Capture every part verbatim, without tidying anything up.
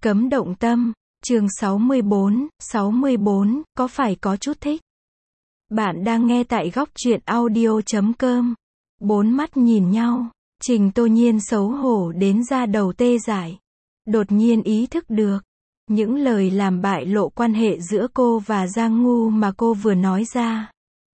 Cấm động tâm, chương sáu mươi bốn, sáu mươi bốn, có phải có chút thích? Bạn đang nghe tại góc truyện audio chấm com. Bốn mắt nhìn nhau, Trình Tô Nhiên xấu hổ đến da đầu tê dại. Đột nhiên ý thức được, những lời làm bại lộ quan hệ giữa cô và Giang Ngu mà cô vừa nói ra.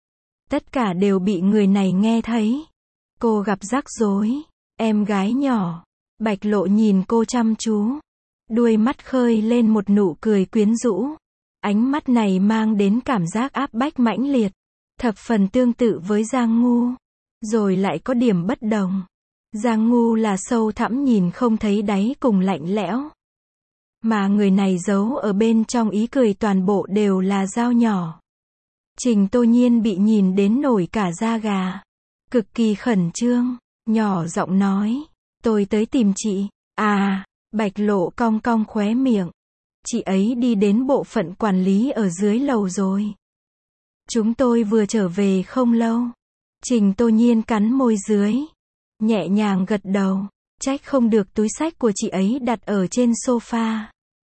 Tất cả đều bị người này nghe thấy. Cô gặp rắc rối. Em gái nhỏ, Bạch Lộ nhìn cô chăm chú. Đuôi mắt khơi lên một nụ cười quyến rũ. Ánh mắt này mang đến cảm giác áp bách mãnh liệt. Thập phần tương tự với Giang Ngu. Rồi lại có điểm bất đồng. Giang Ngu là sâu thẳm nhìn không thấy đáy cùng lạnh lẽo. Mà người này giấu ở bên trong ý cười toàn bộ đều là dao nhỏ. Trình Tô Nhiên bị nhìn đến nổi cả da gà. Cực kỳ khẩn trương, nhỏ giọng nói. Tôi tới tìm chị. À, Bạch Lộ cong cong khóe miệng. Chị ấy đi đến bộ phận quản lý ở dưới lầu rồi. Chúng tôi vừa trở về không lâu. Trình Tô Nhiên cắn môi dưới. Nhẹ nhàng gật đầu. Trách không được túi xách của chị ấy đặt ở trên sofa.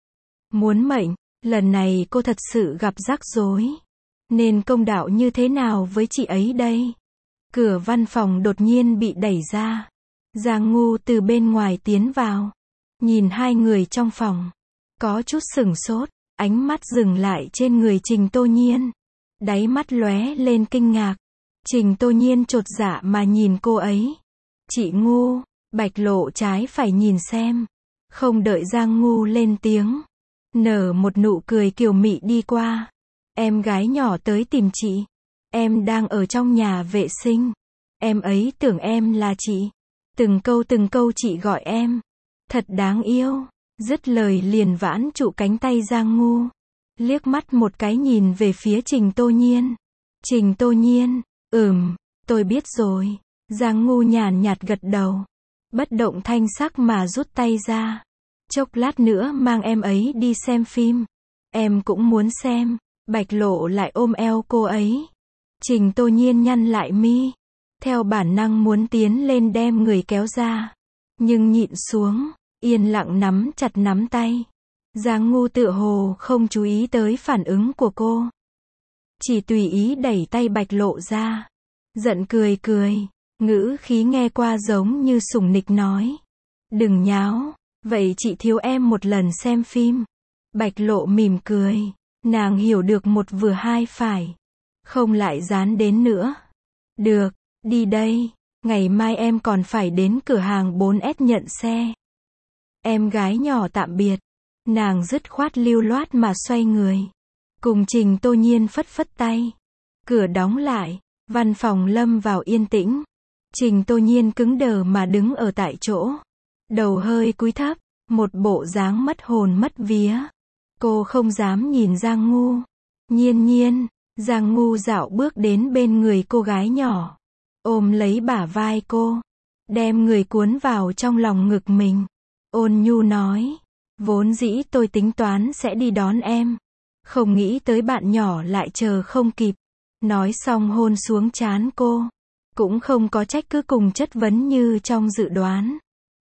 Muốn mệnh, lần này cô thật sự gặp rắc rối. Nên công đạo như thế nào với chị ấy đây? Cửa văn phòng đột nhiên bị đẩy ra. Giang Ngu từ bên ngoài tiến vào. Nhìn hai người trong phòng. Có chút sửng sốt. Ánh mắt dừng lại trên người Trình Tô Nhiên. Đáy mắt lóe lên kinh ngạc. Trình Tô Nhiên chột dạ mà nhìn cô ấy. Chị Ngu. Bạch Lộ trái phải nhìn xem. Không đợi Giang Ngu lên tiếng. Nở một nụ cười kiều mị đi qua. Em gái nhỏ tới tìm chị. Em đang ở trong nhà vệ sinh. Em ấy tưởng em là chị. Từng câu từng câu chị gọi em. Thật đáng yêu. Dứt lời liền vãn trụ cánh tay Giang Ngu. Liếc mắt một cái nhìn về phía Trình Tô Nhiên. Trình Tô Nhiên, ừm, tôi biết rồi. Giang Ngu nhàn nhạt gật đầu. Bất động thanh sắc mà rút tay ra. Chốc lát nữa mang em ấy đi xem phim. Em cũng muốn xem. Bạch Lộ lại ôm eo cô ấy. Trình Tô Nhiên nhăn lại mi. Theo bản năng muốn tiến lên đem người kéo ra. Nhưng nhịn xuống. Yên lặng nắm chặt nắm tay. Giang Ngu tựa hồ không chú ý tới phản ứng của cô. Chỉ tùy ý đẩy tay Bạch Lộ ra. Giận cười cười. Ngữ khí nghe qua giống như sủng nịch nói. Đừng nháo. Vậy chị thiếu em một lần xem phim. Bạch Lộ mỉm cười. Nàng hiểu được một vừa hai phải. Không lại dán đến nữa. Được, đi đây. Ngày mai em còn phải đến cửa hàng bốn S nhận xe. Em gái nhỏ tạm biệt. Nàng dứt khoát lưu loát mà xoay người. Cùng Trình Tô Nhiên phất phất tay. Cửa đóng lại. Văn phòng lâm vào yên tĩnh. Trình Tô Nhiên cứng đờ mà đứng ở tại chỗ. Đầu hơi cúi thấp. Một bộ dáng mất hồn mất vía. Cô không dám nhìn Giang Ngu. Nhiên nhiên. Giang Ngu dạo bước đến bên người cô gái nhỏ. Ôm lấy bả vai cô. Đem người cuốn vào trong lòng ngực mình. Ôn nhu nói. Vốn dĩ tôi tính toán sẽ đi đón em. Không nghĩ tới bạn nhỏ lại chờ không kịp. Nói xong hôn xuống trán cô. Cũng không có trách cứ cùng chất vấn như trong dự đoán.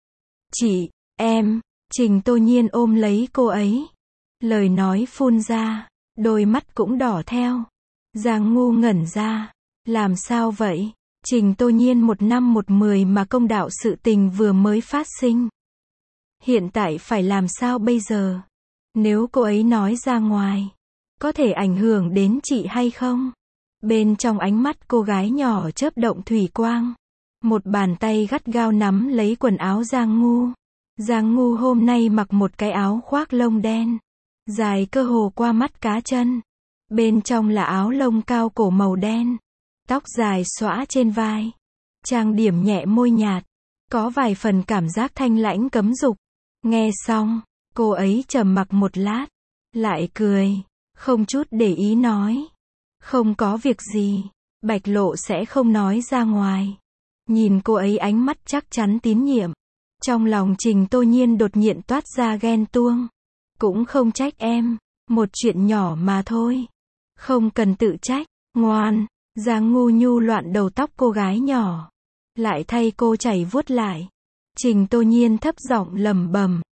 Chị, em. Trình Tô Nhiên ôm lấy cô ấy. Lời nói phun ra. Đôi mắt cũng đỏ theo. Giang Ngu ngẩn ra. Làm sao vậy? Trình Tô Nhiên một năm một mười mà công đạo sự tình vừa mới phát sinh. Hiện tại phải làm sao bây giờ? Nếu cô ấy nói ra ngoài, có thể ảnh hưởng đến chị hay không? Bên trong ánh mắt cô gái nhỏ chớp động thủy quang. Một bàn tay gắt gao nắm lấy quần áo Giang Ngu. Giang Ngu hôm nay mặc một cái áo khoác lông đen. Dài cơ hồ qua mắt cá chân. Bên trong là áo lông cao cổ màu đen. Tóc dài xõa trên vai. Trang điểm nhẹ môi nhạt. Có vài phần cảm giác thanh lãnh cấm dục. Nghe xong, cô ấy trầm mặc một lát. Lại cười. Không chút để ý nói. Không có việc gì. Bạch Lộ sẽ không nói ra ngoài. Nhìn cô ấy ánh mắt chắc chắn tín nhiệm. Trong lòng Trình Tô Nhiên đột nhiên toát ra ghen tuông. Cũng không trách em. Một chuyện nhỏ mà thôi. Không cần tự trách. Ngoan. Giang Ngu nhu loạn đầu tóc cô gái nhỏ. Lại thay cô chảy vuốt lại. Trình Tô Nhiên thấp giọng lẩm bẩm.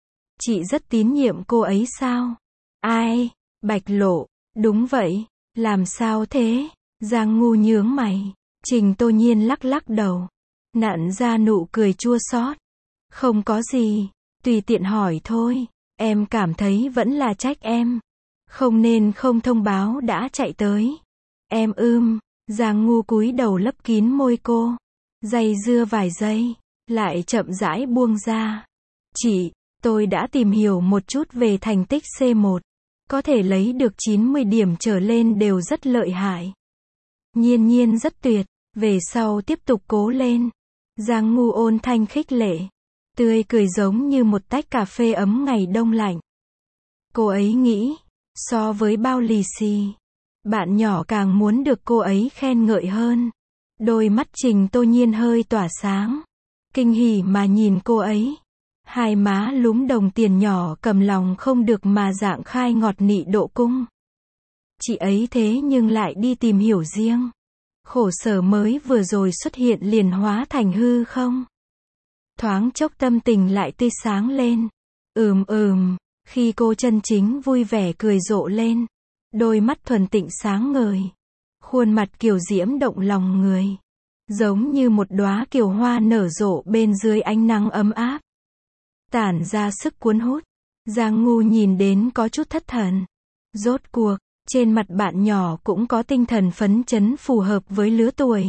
Chị rất tín nhiệm cô ấy sao? Ai? Bạch Lộ. Đúng vậy. Làm sao thế? Giang Ngu nhướng mày. Trình Tô Nhiên lắc lắc đầu. Nặn ra nụ cười chua xót. Không có gì. Tùy tiện hỏi thôi. Em cảm thấy vẫn là trách em. Không nên không thông báo đã chạy tới. Em ưm. Giang Ngu cúi đầu lấp kín môi cô. Dây dưa vài giây. Lại chậm rãi buông ra. Chị, tôi đã tìm hiểu một chút về thành tích xê một. Có thể lấy được chín mươi điểm trở lên đều rất lợi hại. Nhiên Nhiên rất tuyệt. Về sau tiếp tục cố lên. Giang Ngu ôn thanh khích lệ. Tươi cười giống như một tách cà phê ấm ngày đông lạnh. Cô ấy nghĩ, so với bao lì xì, bạn nhỏ càng muốn được cô ấy khen ngợi hơn. Đôi mắt Trình Tô Nhiên hơi tỏa sáng. Kinh hỉ mà nhìn cô ấy. Hai má lúm đồng tiền nhỏ cầm lòng không được mà dạng khai ngọt nị độ cung. Chị ấy thế nhưng lại đi tìm hiểu riêng. Khổ sở mới vừa rồi xuất hiện liền hóa thành hư không. Thoáng chốc tâm tình lại tươi sáng lên. Ừm ừm, khi cô chân chính vui vẻ cười rộ lên. Đôi mắt thuần tịnh sáng ngời. Khuôn mặt kiều diễm động lòng người. Giống như một đóa kiều hoa nở rộ bên dưới ánh nắng ấm áp. Tản ra sức cuốn hút. Giang Ngu nhìn đến có chút thất thần. Rốt cuộc, trên mặt bạn nhỏ cũng có tinh thần phấn chấn phù hợp với lứa tuổi.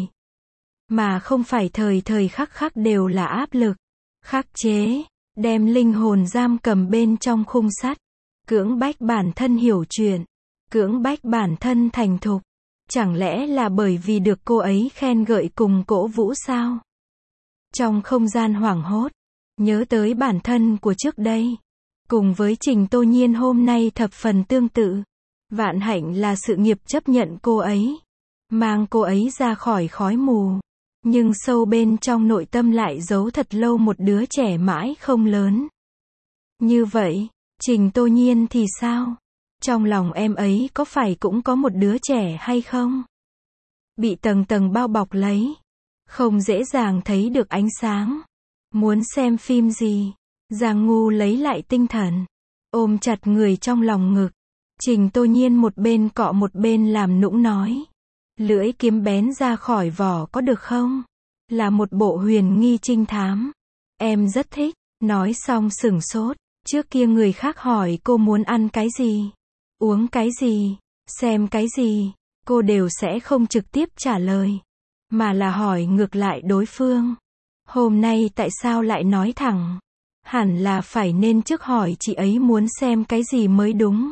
Mà không phải thời thời khắc khắc đều là áp lực. Khắc chế, đem linh hồn giam cầm bên trong khung sắt. Cưỡng bách bản thân hiểu chuyện. Cưỡng bách bản thân thành thục. Chẳng lẽ là bởi vì được cô ấy khen gợi cùng cổ vũ sao? Trong không gian hoảng hốt, nhớ tới bản thân của trước đây. Cùng với Trình Tô Nhiên hôm nay thập phần tương tự. Vạn hạnh là sự nghiệp chấp nhận cô ấy. Mang cô ấy ra khỏi khói mù. Nhưng sâu bên trong nội tâm lại giấu thật lâu một đứa trẻ mãi không lớn. Như vậy, Trình Tô Nhiên thì sao? Trong lòng em ấy có phải cũng có một đứa trẻ hay không? Bị tầng tầng bao bọc lấy. Không dễ dàng thấy được ánh sáng. Muốn xem phim gì? Giang Ngu lấy lại tinh thần. Ôm chặt người trong lòng ngực. Trình Tô Nhiên một bên cọ một bên làm nũng nói. Lưỡi kiếm bén ra khỏi vỏ có được không? Là một bộ huyền nghi trinh thám. Em rất thích. Nói xong sửng sốt. Trước kia người khác hỏi cô muốn ăn cái gì? Uống cái gì? Xem cái gì? Cô đều sẽ không trực tiếp trả lời. Mà là hỏi ngược lại đối phương. Hôm nay tại sao lại nói thẳng? Hẳn là phải nên trước hỏi chị ấy muốn xem cái gì mới đúng.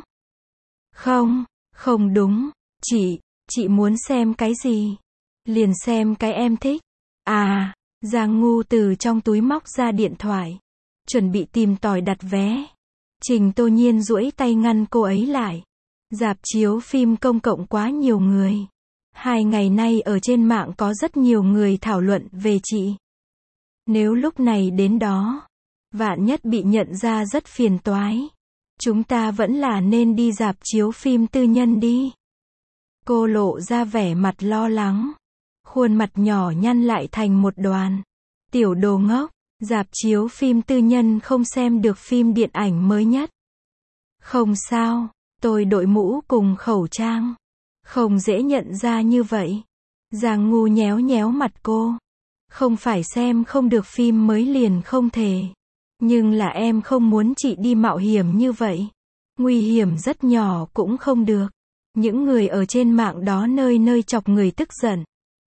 Không, không đúng. Chị, chị muốn xem cái gì? Liền xem cái em thích. À, Giang Ngu từ trong túi móc ra điện thoại. Chuẩn bị tìm tòi đặt vé. Trình Tô Nhiên duỗi tay ngăn cô ấy lại. Rạp chiếu phim công cộng quá nhiều người. Hai ngày nay ở trên mạng có rất nhiều người thảo luận về chị. Nếu lúc này đến đó, vạn nhất bị nhận ra rất phiền toái. Chúng ta vẫn là nên đi rạp chiếu phim tư nhân đi. Cô lộ ra vẻ mặt lo lắng. Khuôn mặt nhỏ nhăn lại thành một đoàn. Tiểu đồ ngốc, rạp chiếu phim tư nhân không xem được phim điện ảnh mới nhất. Không sao, tôi đội mũ cùng khẩu trang. Không dễ nhận ra như vậy. Giang Ngu nhéo nhéo mặt cô. Không phải xem không được phim mới liền không thể. Nhưng là em không muốn chị đi mạo hiểm như vậy. Nguy hiểm rất nhỏ cũng không được. Những người ở trên mạng đó nơi nơi chọc người tức giận.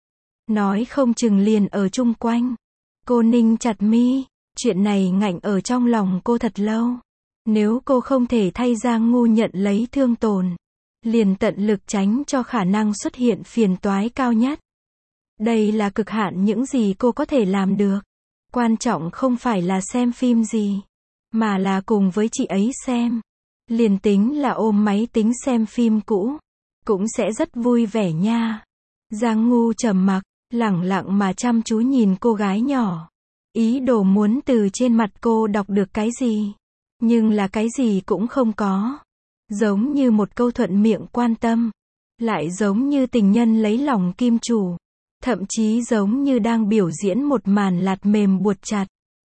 Nói không chừng liền ở chung quanh. Cô ninh chặt mi. Chuyện này ngạnh ở trong lòng cô thật lâu. Nếu cô không thể thay Giang Ngu nhận lấy thương tổn, liền tận lực tránh cho khả năng xuất hiện phiền toái cao nhất. Đây là cực hạn những gì cô có thể làm được. Quan trọng không phải là xem phim gì, mà là cùng với chị ấy xem. Liền tính là ôm máy tính xem phim cũ, cũng sẽ rất vui vẻ nha. Giang Ngu trầm mặc, lẳng lặng mà chăm chú nhìn cô gái nhỏ. Ý đồ muốn từ trên mặt cô đọc được cái gì. Nhưng là cái gì cũng không có. Giống như một câu thuận miệng quan tâm. Lại giống như tình nhân lấy lòng kim chủ. Thậm chí giống như đang biểu diễn một màn lạt mềm buột chặt.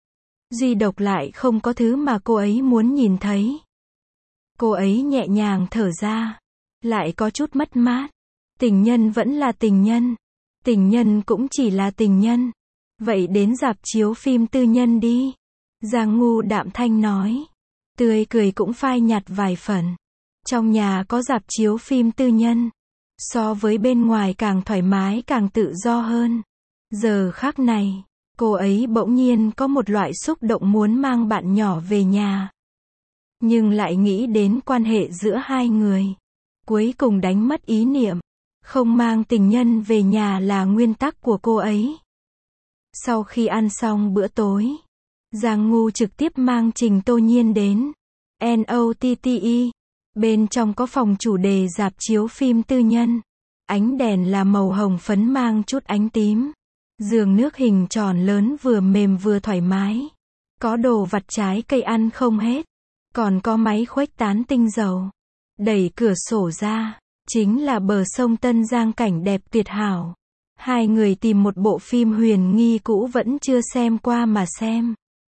Duy độc lại không có thứ mà cô ấy muốn nhìn thấy. Cô ấy nhẹ nhàng thở ra. Lại có chút mất mát. Tình nhân vẫn là tình nhân. Tình nhân cũng chỉ là tình nhân. Vậy đến rạp chiếu phim tư nhân đi. Giang Ngu đạm thanh nói. Tươi cười cũng phai nhạt vài phần. Trong nhà có rạp chiếu phim tư nhân. So với bên ngoài càng thoải mái càng tự do hơn. Giờ khắc này, cô ấy bỗng nhiên có một loại xúc động muốn mang bạn nhỏ về nhà. Nhưng lại nghĩ đến quan hệ giữa hai người. Cuối cùng đánh mất ý niệm. Không mang tình nhân về nhà là nguyên tắc của cô ấy. Sau khi ăn xong bữa tối, Giang Ngu trực tiếp mang Trình Tô Nhiên đến en ô tê tê e. Bên trong có phòng chủ đề rạp chiếu phim tư nhân. Ánh đèn là màu hồng phấn mang chút ánh tím. Giường nước hình tròn lớn vừa mềm vừa thoải mái. Có đồ vặt trái cây ăn không hết. Còn có máy khuếch tán tinh dầu. Đẩy cửa sổ ra, chính là bờ sông Tân Giang cảnh đẹp tuyệt hảo. Hai người tìm một bộ phim huyền nghi cũ vẫn chưa xem qua mà xem.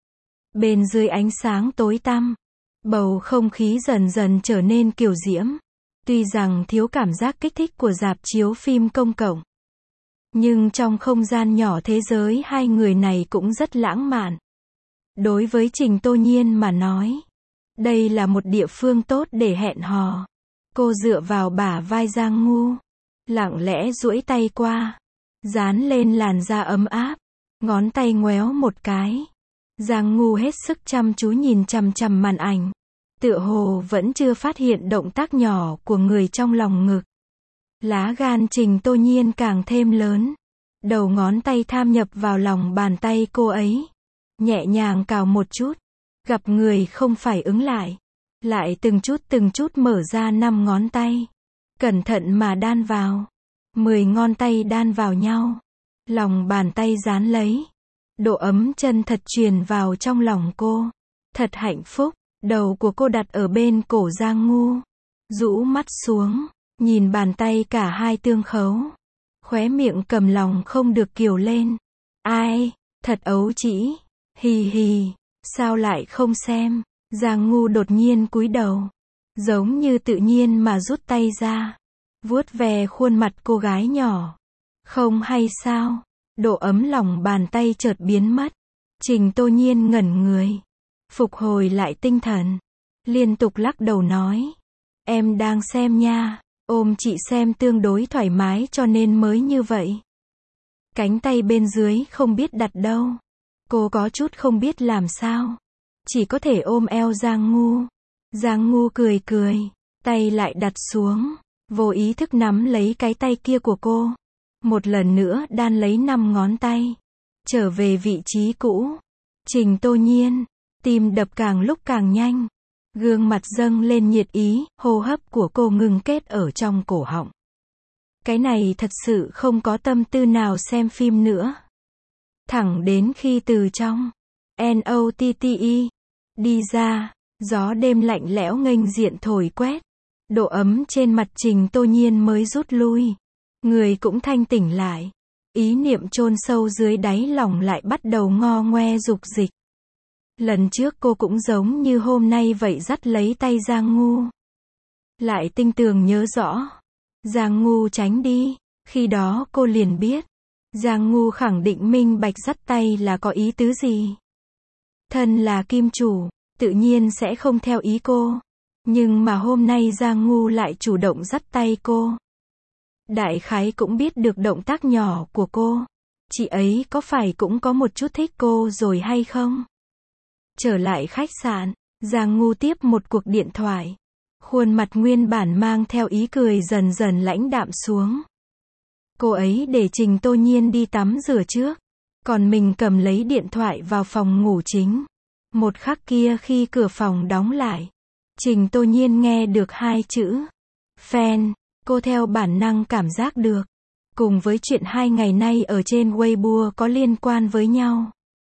Bên dưới ánh sáng tối tăm, bầu không khí dần dần trở nên kiều diễm. Tuy rằng thiếu cảm giác kích thích của rạp chiếu phim công cộng, nhưng trong không gian nhỏ thế giới hai người này cũng rất lãng mạn. Đối với Trình Tô Nhiên mà nói, đây là một địa phương tốt để hẹn hò. Cô dựa vào bả vai Giang Ngu, lặng lẽ duỗi tay qua, dán lên làn da ấm áp, ngón tay ngoéo một cái. Giang Ngu hết sức chăm chú nhìn chằm chằm màn ảnh, tựa hồ vẫn chưa phát hiện động tác nhỏ của người trong lòng ngực. Lá gan Trình Tô Nhiên càng thêm lớn, đầu ngón tay tham nhập vào lòng bàn tay cô ấy, nhẹ nhàng cào một chút, gặp người không phải ứng lại, lại từng chút từng chút mở ra năm ngón tay, cẩn thận mà đan vào, mười ngón tay đan vào nhau, lòng bàn tay dán lấy, độ ấm chân thật truyền vào trong lòng cô, thật hạnh phúc. Đầu của cô đặt ở bên cổ Giang Ngu, rũ mắt xuống, nhìn bàn tay cả hai tương khấu, khóe miệng cầm lòng không được kiều lên. Ai, thật ấu trĩ, hì hì, sao lại không xem? Giang Ngu đột nhiên cúi đầu, giống như tự nhiên mà rút tay ra, vuốt về khuôn mặt cô gái nhỏ. Không hay sao? Độ ấm lòng bàn tay chợt biến mất. Trình Tô Nhiên ngẩn người, phục hồi lại tinh thần, liên tục lắc đầu nói, em đang xem nha, ôm chị xem tương đối thoải mái cho nên mới như vậy. Cánh tay bên dưới không biết đặt đâu, cô có chút không biết làm sao, chỉ có thể ôm eo Giang Ngu. Giang Ngu cười cười, tay lại đặt xuống, vô ý thức nắm lấy cái tay kia của cô, một lần nữa đan lấy năm ngón tay, trở về vị trí cũ. Trình Tô Nhiên, tim đập càng lúc càng nhanh, gương mặt dâng lên nhiệt ý, hô hấp của cô ngừng kết ở trong cổ họng. Cái này thật sự không có tâm tư nào xem phim nữa. Thẳng đến khi từ trong en ô tê tê e đi ra, gió đêm lạnh lẽo nghênh diện thổi quét, độ ấm trên mặt Trình Tô Nhiên mới rút lui, người cũng thanh tỉnh lại, ý niệm chôn sâu dưới đáy lòng lại bắt đầu ngo ngoe dục dịch. Lần trước cô cũng giống như hôm nay vậy dắt lấy tay Giang Ngu. Lại tinh tường nhớ rõ. Giang Ngu tránh đi. Khi đó cô liền biết. Giang Ngu khẳng định minh bạch dắt tay là có ý tứ gì. Thân là kim chủ, tự nhiên sẽ không theo ý cô. Nhưng mà hôm nay Giang Ngu lại chủ động dắt tay cô. Đại khái cũng biết được động tác nhỏ của cô. Chị ấy có phải cũng có một chút thích cô rồi hay không? Trở lại khách sạn, Giang Ngu tiếp một cuộc điện thoại. Khuôn mặt nguyên bản mang theo ý cười dần dần lãnh đạm xuống. Cô ấy để Trình Tô Nhiên đi tắm rửa trước, còn mình cầm lấy điện thoại vào phòng ngủ chính. Một khắc kia khi cửa phòng đóng lại, Trình Tô Nhiên nghe được hai chữ fan, cô theo bản năng cảm giác được, cùng với chuyện hai ngày nay ở trên Weibo có liên quan với nhau.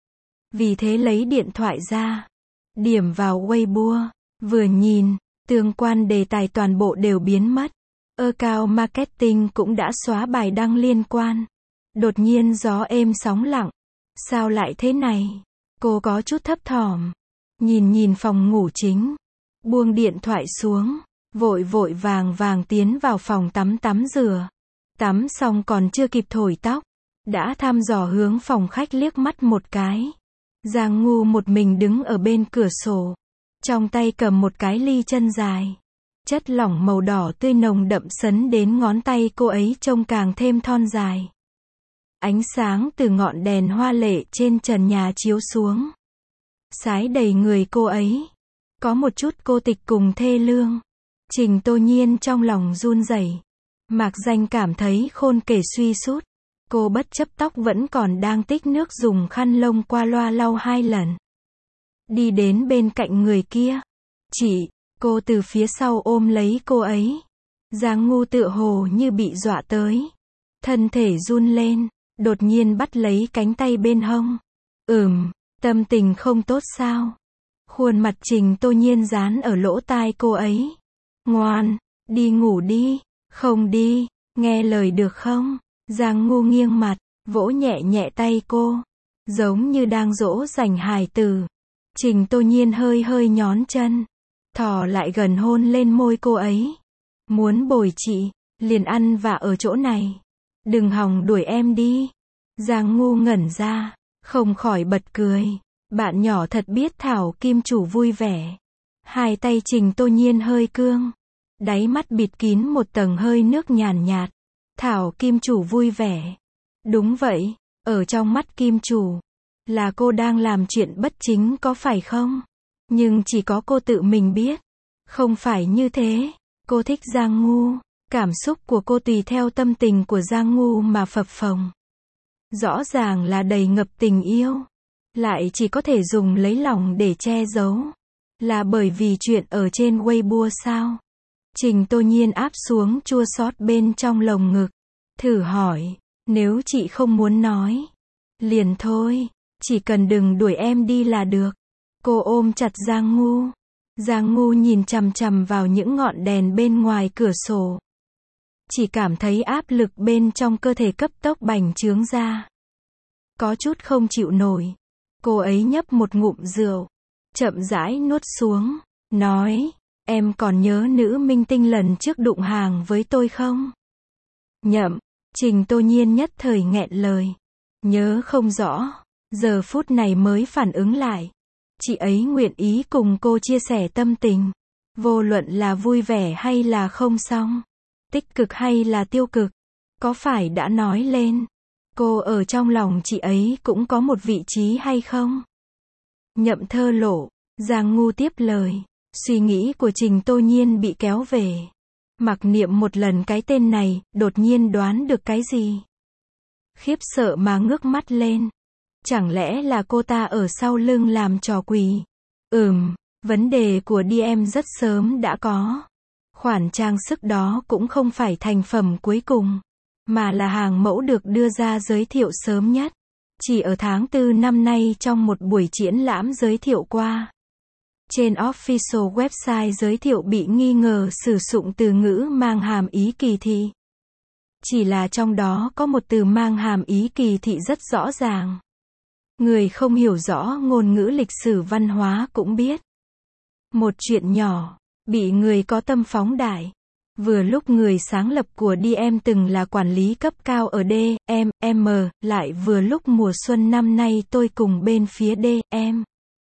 Vì thế lấy điện thoại ra, điểm vào Weibo, vừa nhìn, tương quan đề tài toàn bộ đều biến mất. Account marketing cũng đã xóa bài đăng liên quan. Đột nhiên gió êm sóng lặng. Sao lại thế này? Cô có chút thấp thỏm. Nhìn nhìn phòng ngủ chính. Buông điện thoại xuống. Vội vội vàng vàng tiến vào phòng tắm tắm rửa. Tắm xong còn chưa kịp thổi tóc. Đã thăm dò hướng phòng khách liếc mắt một cái. Giang Ngu một mình đứng ở bên cửa sổ. Trong tay cầm một cái ly chân dài. Chất lỏng màu đỏ tươi nồng đậm sấn đến ngón tay cô ấy trông càng thêm thon dài. Ánh sáng từ ngọn đèn hoa lệ trên trần nhà chiếu xuống. Sái đầy người cô ấy. Có một chút cô tịch cùng thê lương. Trình Tô Nhiên trong lòng run rẩy. Mạc Danh cảm thấy khôn kể suy sút. Cô bất chấp tóc vẫn còn đang tích nước dùng khăn lông qua loa lau hai lần. Đi đến bên cạnh người kia. Chị, cô từ phía sau ôm lấy cô ấy. Giang Ngu tựa hồ như bị dọa tới. Thân thể run lên, đột nhiên bắt lấy cánh tay bên hông. Ừm, tâm tình không tốt sao? Khuôn mặt Trình Tô Nhiên dán ở lỗ tai cô ấy. Ngoan, đi ngủ đi, không đi, nghe lời được không? Giang Ngu nghiêng mặt, vỗ nhẹ nhẹ tay cô, giống như đang dỗ dành hài tử. Trình Tô Nhiên hơi hơi nhón chân, thò lại gần hôn lên môi cô ấy. Muốn bồi chị, liền ăn vạ ở chỗ này. Đừng hòng đuổi em đi. Giang Ngu ngẩn ra, không khỏi bật cười. Bạn nhỏ thật biết thảo kim chủ vui vẻ. Hai tay Trình Tô Nhiên hơi cương. Đáy mắt bịt kín một tầng hơi nước nhàn nhạt. Thảo kim chủ vui vẻ. Đúng vậy, ở trong mắt kim chủ, là cô đang làm chuyện bất chính có phải không? Nhưng chỉ có cô tự mình biết. Không phải như thế. Cô thích Giang Ngu. Cảm xúc của cô tùy theo tâm tình của Giang Ngu mà phập phồng. Rõ ràng là đầy ngập tình yêu. Lại chỉ có thể dùng lấy lòng để che giấu. Là bởi vì chuyện ở trên Weibo sao? Trình Tô Nhiên áp xuống chua xót bên trong lồng ngực. Thử hỏi, nếu chị không muốn nói, liền thôi, chỉ cần đừng đuổi em đi là được. Cô ôm chặt Giang Ngu. Giang Ngu nhìn chằm chằm vào những ngọn đèn bên ngoài cửa sổ. Chỉ cảm thấy áp lực bên trong cơ thể cấp tốc bành trướng ra. Có chút không chịu nổi. Cô ấy nhấp một ngụm rượu, chậm rãi nuốt xuống, nói, em còn nhớ nữ minh tinh lần trước đụng hàng với tôi không? Nhậm, Trình Tô Nhiên nhất thời nghẹn lời. Nhớ không rõ, giờ phút này mới phản ứng lại. Chị ấy nguyện ý cùng cô chia sẻ tâm tình. Vô luận là vui vẻ hay là không xong. Tích cực hay là tiêu cực. Có phải đã nói lên. Cô ở trong lòng chị ấy cũng có một vị trí hay không? Nhậm thơ lộ. Giang Ngu tiếp lời. Suy nghĩ của Trình Tô Nhiên bị kéo về. Mặc niệm một lần cái tên này, đột nhiên đoán được cái gì? Khiếp sợ mà ngước mắt lên. Chẳng lẽ là cô ta ở sau lưng làm trò quỷ? Ừm, vấn đề của đê em rất sớm đã có. Khoản trang sức đó cũng không phải thành phẩm cuối cùng, mà là hàng mẫu được đưa ra giới thiệu sớm nhất. Chỉ ở tháng tư năm nay trong một buổi triển lãm giới thiệu qua. Trên official website giới thiệu bị nghi ngờ sử dụng từ ngữ mang hàm ý kỳ thị. Chỉ là trong đó có một từ mang hàm ý kỳ thị rất rõ ràng. Người không hiểu rõ ngôn ngữ lịch sử văn hóa cũng biết. Một chuyện nhỏ, bị người có tâm phóng đại. Vừa lúc người sáng lập của đê em từng là quản lý cấp cao ở đê em, em, lại vừa lúc mùa xuân năm nay tôi cùng bên phía đê em.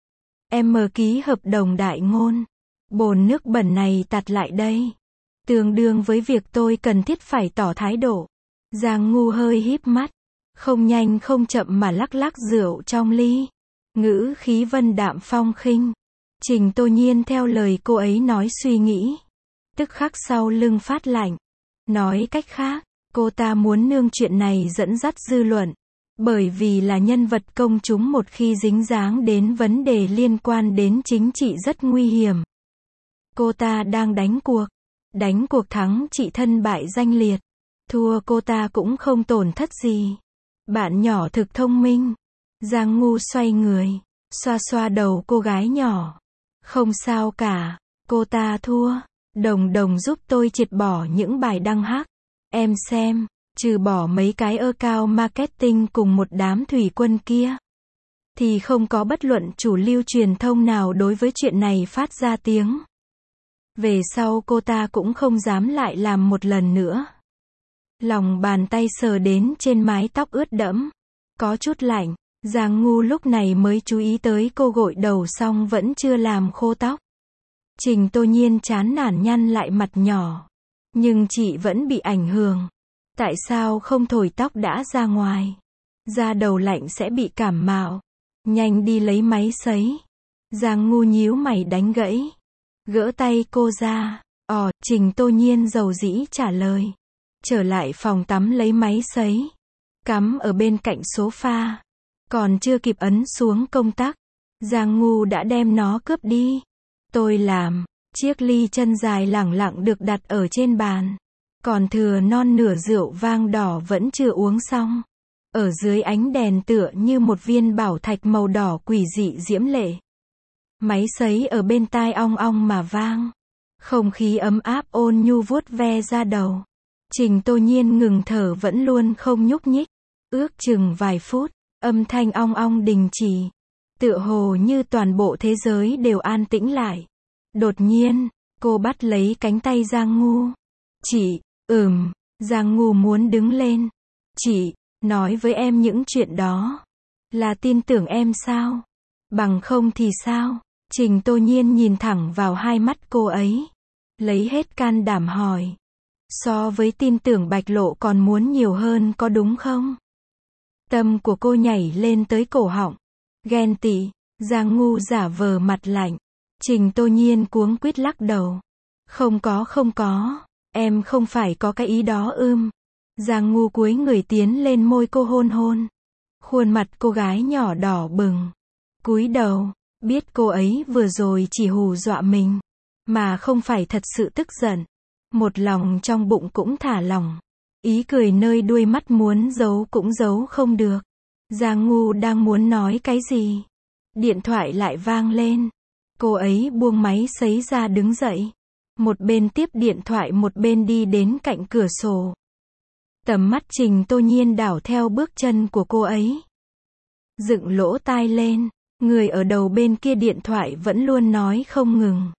Em ký hợp đồng đại ngôn. Bồn nước bẩn này tạt lại đây. Tương đương với việc tôi cần thiết phải tỏ thái độ. Giang Ngu hơi híp mắt. Không nhanh không chậm mà lắc lắc rượu trong ly. Ngữ khí vân đạm phong khinh. Trình Tô Nhiên theo lời cô ấy nói suy nghĩ. Tức khắc sau lưng phát lạnh. Nói cách khác, cô ta muốn nương chuyện này dẫn dắt dư luận. Bởi vì là nhân vật công chúng một khi dính dáng đến vấn đề liên quan đến chính trị rất nguy hiểm. Cô ta đang đánh cuộc. Đánh cuộc thắng chị thân bại danh liệt. Thua cô ta cũng không tổn thất gì. Bạn nhỏ thực thông minh. Giang Ngu xoay người, xoa xoa đầu cô gái nhỏ. Không sao cả, cô ta thua. Đồng đồng giúp tôi triệt bỏ những bài đăng hắc. Em xem, trừ bỏ mấy cái ơ cao marketing cùng một đám thủy quân kia. thì không có bất luận chủ lưu truyền thông nào đối với chuyện này phát ra tiếng. Về sau cô ta cũng không dám lại làm một lần nữa. Lòng bàn tay sờ đến trên mái tóc ướt đẫm, có chút lạnh. Giang Ngu lúc này mới chú ý tới cô gội đầu xong vẫn chưa làm khô tóc. Trình Tô Nhiên chán nản nhăn lại mặt nhỏ. Nhưng chị vẫn bị ảnh hưởng. Tại sao không thổi tóc đã ra ngoài? Da đầu lạnh sẽ bị cảm mạo. Nhanh đi lấy máy sấy. Giang Ngu nhíu mày đánh gãy. Gỡ tay cô ra. Ồ, Trình Tô Nhiên dầu dĩ trả lời. Trở lại phòng tắm lấy máy sấy. Cắm ở bên cạnh sofa. Còn chưa kịp ấn xuống công tắc. Giang Ngu đã đem nó cướp đi. Tôi làm. Chiếc ly chân dài lẳng lặng được đặt ở trên bàn. Còn thừa non nửa rượu vang đỏ vẫn chưa uống xong. Ở dưới ánh đèn tựa như một viên bảo thạch màu đỏ quỷ dị diễm lệ. Máy sấy ở bên tai ong ong mà vang. Không khí ấm áp ôn nhu vuốt ve da đầu. Trình Tô Nhiên ngừng thở vẫn luôn không nhúc nhích. Ước chừng vài phút, âm thanh ong ong đình chỉ. Tựa hồ như toàn bộ thế giới đều an tĩnh lại. Đột nhiên, cô bắt lấy cánh tay Giang Ngu. Chị, ừm, Giang Ngu muốn đứng lên. Chị, nói với em những chuyện đó. Là tin tưởng em sao? Bằng không thì sao? Trình Tô Nhiên nhìn thẳng vào hai mắt cô ấy. Lấy hết can đảm hỏi. So với tin tưởng Bạch Lộ còn muốn nhiều hơn có đúng không? Tâm của cô nhảy lên tới cổ họng. Ghen tị. Giang Ngu giả vờ mặt lạnh. Trình Tô Nhiên cuống quýt lắc đầu. Không có không có. Em không phải có cái ý đó ưm. Giang Ngu cúi người tiến lên môi cô hôn hôn. Khuôn mặt cô gái nhỏ đỏ bừng. Cúi đầu. Biết cô ấy vừa rồi chỉ hù dọa mình. Mà không phải thật sự tức giận. Một lòng trong bụng cũng thả lỏng. Ý cười nơi đuôi mắt muốn giấu cũng giấu không được. Giang Ngu đang muốn nói cái gì? Điện thoại lại vang lên. Cô ấy buông máy sấy ra đứng dậy. Một bên tiếp điện thoại một bên đi đến cạnh cửa sổ. Tầm mắt Trình Tô Nhiên đảo theo bước chân của cô ấy. Dựng lỗ tai lên. Người ở đầu bên kia điện thoại vẫn luôn nói không ngừng.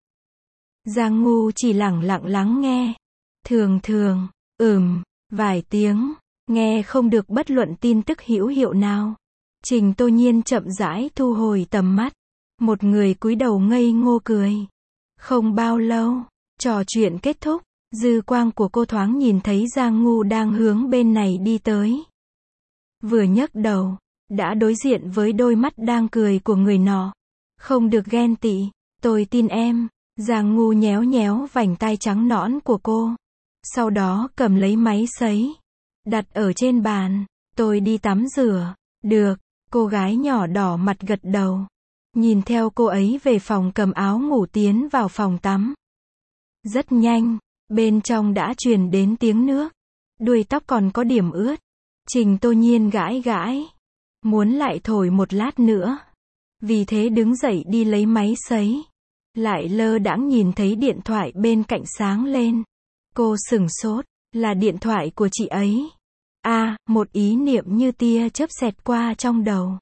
Giang Ngu chỉ lẳng lặng lắng nghe. Thường thường, ừm, vài tiếng, nghe không được bất luận tin tức hữu hiệu nào. Trình Tô Nhiên chậm rãi thu hồi tầm mắt. Một người cúi đầu ngây ngô cười. Không bao lâu, trò chuyện kết thúc, dư quang của cô thoáng nhìn thấy Giang Ngu đang hướng bên này đi tới. Vừa nhấc đầu, đã đối diện với đôi mắt đang cười của người nọ. Không được ghen tị, tôi tin em. Giang Ngu nhéo nhéo vành tai trắng nõn của cô. Sau đó cầm lấy máy sấy. Đặt ở trên bàn. Tôi đi tắm rửa. Được, cô gái nhỏ đỏ mặt gật đầu. Nhìn theo cô ấy về phòng cầm áo ngủ tiến vào phòng tắm. Rất nhanh, bên trong đã truyền đến tiếng nước. Đuôi tóc còn có điểm ướt. Trình Tô Nhiên gãi gãi. Muốn lại thổi một lát nữa. Vì thế đứng dậy đi lấy máy sấy. Lại lơ đãng nhìn thấy điện thoại bên cạnh sáng lên. Cô sửng sốt, là điện thoại của chị ấy. À, một ý niệm như tia chớp xẹt qua trong đầu.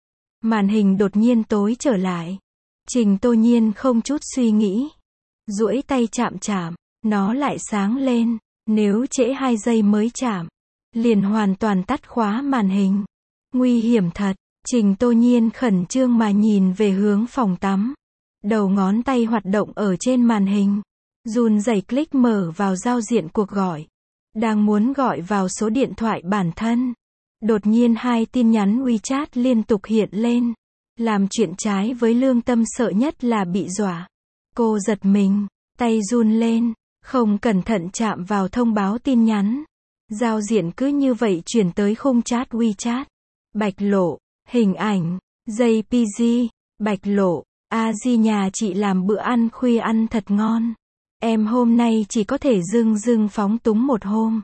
Màn hình đột nhiên tối trở lại. Trình Tô Nhiên không chút suy nghĩ. Duỗi tay chạm chạm, nó lại sáng lên. Nếu trễ hai giây mới chạm, liền hoàn toàn tắt khóa màn hình. Nguy hiểm thật. Trình Tô Nhiên khẩn trương mà nhìn về hướng phòng tắm. Đầu ngón tay hoạt động ở trên màn hình. Run rẩy click mở vào giao diện cuộc gọi. Đang muốn gọi vào số điện thoại bản thân. Đột nhiên hai tin nhắn WeChat liên tục hiện lên. Làm chuyện trái với lương tâm sợ nhất là bị dọa. Cô giật mình, tay run lên, không cẩn thận chạm vào thông báo tin nhắn. Giao diện cứ như vậy chuyển tới khung chat WeChat. Bạch Lộ, hình ảnh, jê pê giê, Bạch Lộ, a di nhà chị làm bữa ăn khuya ăn thật ngon. Em hôm nay chỉ có thể dưng dưng phóng túng một hôm.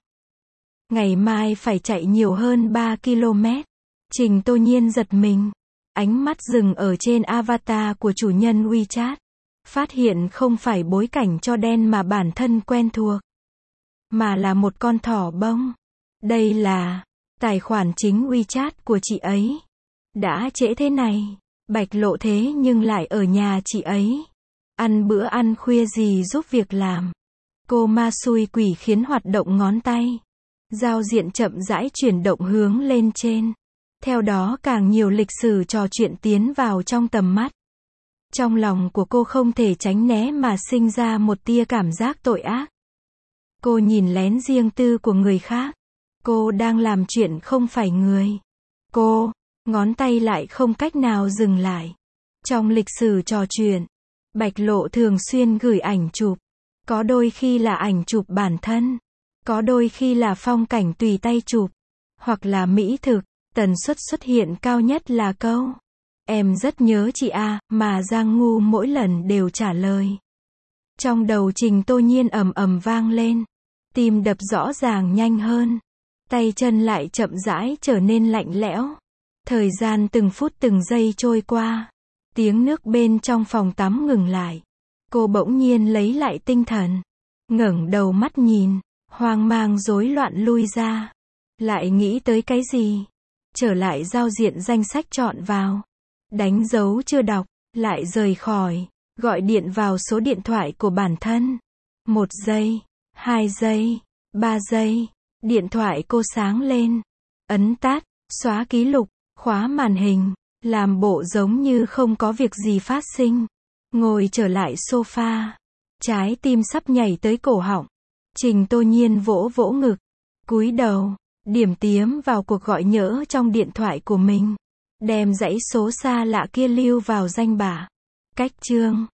Ngày mai phải chạy nhiều hơn ba ki lô mét. Trình Tô Nhiên giật mình. Ánh mắt dừng ở trên avatar của chủ nhân WeChat. Phát hiện không phải bối cảnh cho đen mà bản thân quen thuộc. Mà là một con thỏ bông. Đây là tài khoản chính WeChat của chị ấy. Đã trễ thế này, Bạch Lộ thế nhưng lại ở nhà chị ấy. Ăn bữa ăn khuya gì giúp việc làm. Cô ma xui quỷ khiến hoạt động ngón tay. Giao diện chậm rãi chuyển động hướng lên trên. Theo đó càng nhiều lịch sử trò chuyện tiến vào trong tầm mắt. Trong lòng của cô không thể tránh né mà sinh ra một tia cảm giác tội ác. Cô nhìn lén riêng tư của người khác. Cô đang làm chuyện không phải người. Cô, ngón tay lại không cách nào dừng lại. Trong lịch sử trò chuyện, Bạch Lộ thường xuyên gửi ảnh chụp. Có đôi khi là ảnh chụp bản thân. Có đôi khi là phong cảnh tùy tay chụp. Hoặc là mỹ thực. Tần suất xuất hiện cao nhất là câu "Em rất nhớ chị à", mà Giang Ngu mỗi lần đều trả lời. Trong đầu Trình Tô Nhiên ầm ầm vang lên. Tim đập rõ ràng nhanh hơn. Tay chân lại chậm rãi trở nên lạnh lẽo. Thời gian từng phút từng giây trôi qua. Tiếng nước bên trong phòng tắm ngừng lại. Cô bỗng nhiên lấy lại tinh thần. Ngẩng đầu mắt nhìn. Hoang mang rối loạn lui ra. Lại nghĩ tới cái gì? Trở lại giao diện danh sách chọn vào. Đánh dấu chưa đọc. Lại rời khỏi. Gọi điện vào số điện thoại của bản thân. Một giây. Hai giây. Ba giây. Điện thoại cô sáng lên. Ấn tắt. Xóa ký lục. Khóa màn hình. Làm bộ giống như không có việc gì phát sinh. Ngồi trở lại sofa. Trái tim sắp nhảy tới cổ họng. Trình Tô Nhiên vỗ vỗ ngực. Cúi đầu. Điểm tiếm vào cuộc gọi nhỡ trong điện thoại của mình. Đem dãy số xa lạ kia lưu vào danh bạ. Cách chương.